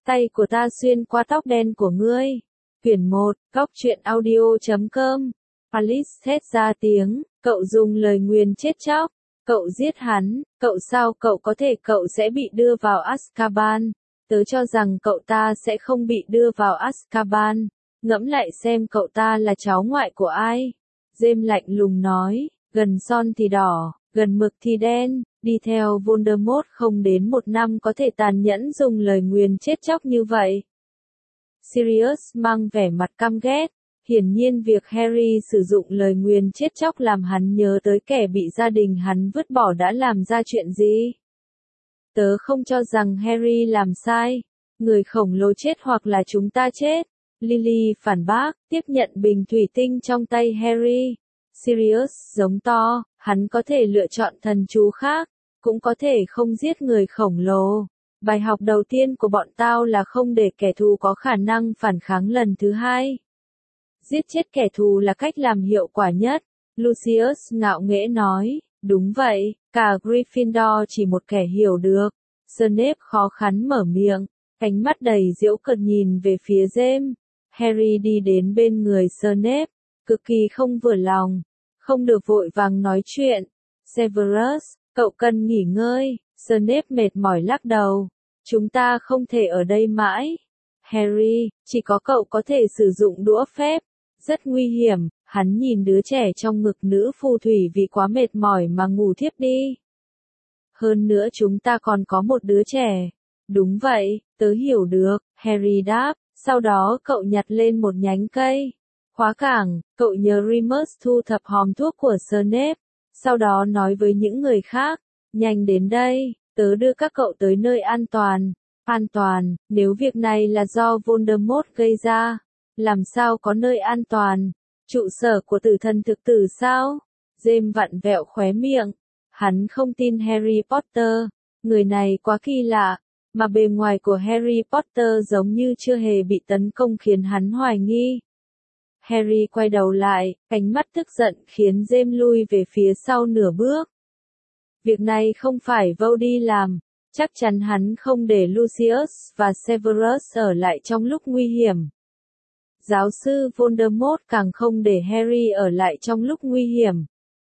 Tay của ta xuyên qua tóc đen của ngươi. Quyển 1, góc truyện audio.com. Alice thét ra tiếng, cậu dùng lời nguyền chết chóc. Cậu giết hắn, cậu sao cậu có thể cậu sẽ bị đưa vào Azkaban. Tớ cho rằng cậu ta sẽ không bị đưa vào Azkaban. Ngẫm lại xem cậu ta là cháu ngoại của ai. James lạnh lùng nói, gần son thì đỏ, gần mực thì đen, đi theo Voldemort không đến 1 năm có thể tàn nhẫn dùng lời nguyền chết chóc như vậy. Sirius mang vẻ mặt căm ghét, hiển nhiên việc Harry sử dụng lời nguyền chết chóc làm hắn nhớ tới kẻ bị gia đình hắn vứt bỏ đã làm ra chuyện gì. Tớ không cho rằng Harry làm sai, người khổng lồ chết hoặc là chúng ta chết. Lily phản bác, tiếp nhận bình thủy tinh trong tay Harry. Sirius giống to, hắn có thể lựa chọn thần chú khác, cũng có thể không giết người khổng lồ. Bài học đầu tiên của bọn tao là không để kẻ thù có khả năng phản kháng lần thứ hai. Giết chết kẻ thù là cách làm hiệu quả nhất, Lucius ngạo nghễ nói, đúng vậy, cả Gryffindor chỉ một kẻ hiểu được. Snape khó khăn mở miệng, ánh mắt đầy giễu cợt nhìn về phía James. Harry đi đến bên người Snape, cực kỳ không vừa lòng, không được vội vàng nói chuyện. Severus, cậu cần nghỉ ngơi. Snape mệt mỏi lắc đầu, chúng ta không thể ở đây mãi. Harry, chỉ có cậu có thể sử dụng đũa phép, rất nguy hiểm. Hắn nhìn đứa trẻ trong ngực nữ phù thủy vì quá mệt mỏi mà ngủ thiếp đi. Hơn nữa chúng ta còn có một đứa trẻ. Đúng vậy, tớ hiểu được, Harry đáp. Sau đó cậu nhặt lên một nhánh cây. Khóa cảng, cậu nhờ Remus thu thập hòm thuốc của Snape. Sau đó nói với những người khác, nhanh đến đây, tớ đưa các cậu tới nơi an toàn. An toàn, nếu việc này là do Voldemort gây ra, làm sao có nơi an toàn? Trụ sở của tử thần thực tử sao? James vặn vẹo khóe miệng. Hắn không tin Harry Potter, người này quá kỳ lạ. Mà bề ngoài của Harry Potter giống như chưa hề bị tấn công khiến hắn hoài nghi. Harry quay đầu lại, ánh mắt tức giận khiến James lui về phía sau nửa bước. Việc này không phải Voldy làm, chắc chắn hắn không để Lucius và Severus ở lại trong lúc nguy hiểm. Giáo sư Voldemort càng không để Harry ở lại trong lúc nguy hiểm.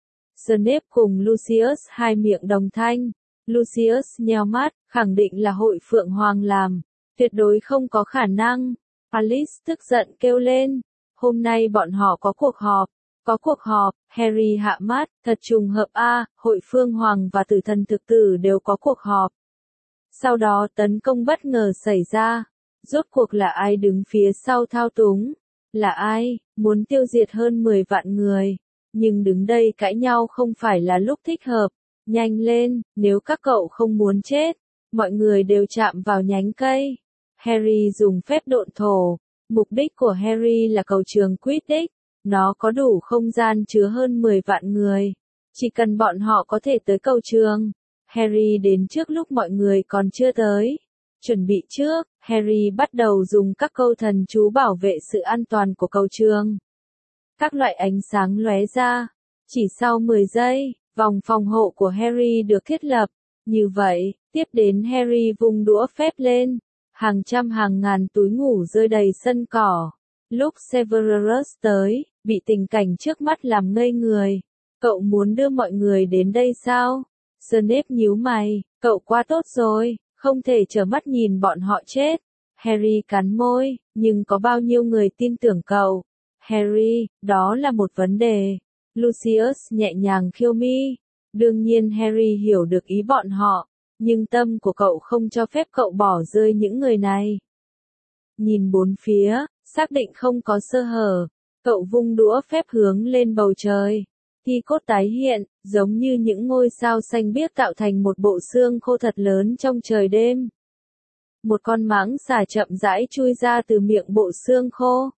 Snape cùng Lucius hai miệng đồng thanh. Lucius nheo mắt, khẳng định là hội Phượng Hoàng làm, tuyệt đối không có khả năng. Alice tức giận kêu lên, hôm nay bọn họ có cuộc họp. Có cuộc họp, Harry hạ mắt, thật trùng hợp a, hội Phương Hoàng và tử thần thực tử đều có cuộc họp. Sau đó tấn công bất ngờ xảy ra. Rốt cuộc là ai đứng phía sau thao túng? Là ai, muốn tiêu diệt hơn 10 vạn người? Nhưng đứng đây cãi nhau không phải là lúc thích hợp. Nhanh lên, nếu các cậu không muốn chết. Mọi người đều chạm vào nhánh cây. Harry dùng phép độn thổ. Mục đích của Harry là cầu trường Quidditch. Nó có đủ không gian chứa hơn 10 vạn người. Chỉ cần bọn họ có thể tới cầu trường. Harry đến trước lúc mọi người còn chưa tới. Chuẩn bị trước, Harry bắt đầu dùng các câu thần chú bảo vệ sự an toàn của cầu trường. Các loại ánh sáng lóe ra. Chỉ sau 10 giây, vòng phòng hộ của Harry được thiết lập. Như vậy, tiếp đến Harry vung đũa phép lên. Hàng trăm hàng ngàn túi ngủ rơi đầy sân cỏ. Lúc Severus tới, bị tình cảnh trước mắt làm ngây người. Cậu muốn đưa mọi người đến đây sao? Snape nhíu mày, cậu quá tốt rồi, không thể trơ mắt nhìn bọn họ chết. Harry cắn môi, nhưng có bao nhiêu người tin tưởng cậu? Harry, đó là một vấn đề. Lucius nhẹ nhàng khiêu mi. Đương nhiên Harry hiểu được ý bọn họ, nhưng tâm của cậu không cho phép cậu bỏ rơi những người này. Nhìn bốn phía, xác định không có sơ hở, cậu vung đũa phép hướng lên bầu trời. Thi cốt tái hiện, giống như những ngôi sao xanh biếc tạo thành một bộ xương khô thật lớn trong trời đêm. Một con mãng xà chậm rãi chui ra từ miệng bộ xương khô.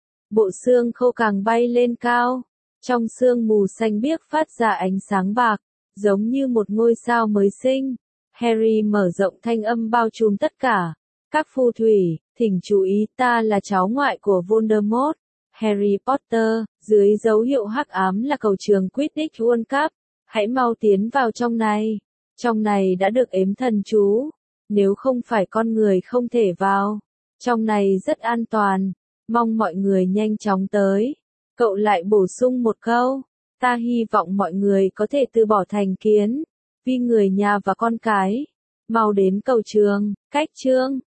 Bộ xương khô càng bay lên cao. Trong sương mù xanh biếc phát ra ánh sáng bạc, giống như một ngôi sao mới sinh. Harry mở rộng thanh âm bao trùm tất cả. Các phù thủy, thỉnh chú ý, ta là cháu ngoại của Voldemort. Harry Potter, dưới dấu hiệu hắc ám là cầu trường Quidditch World Cup. Hãy mau tiến vào trong này. Trong này đã được ếm thần chú. nếu không phải con người không thể vào. Trong này rất an toàn, mong mọi người nhanh chóng tới. Cậu lại bổ sung một câu, ta hy vọng mọi người có thể từ bỏ thành kiến, vì người nhà và con cái. Mau đến cầu trường, cách chương.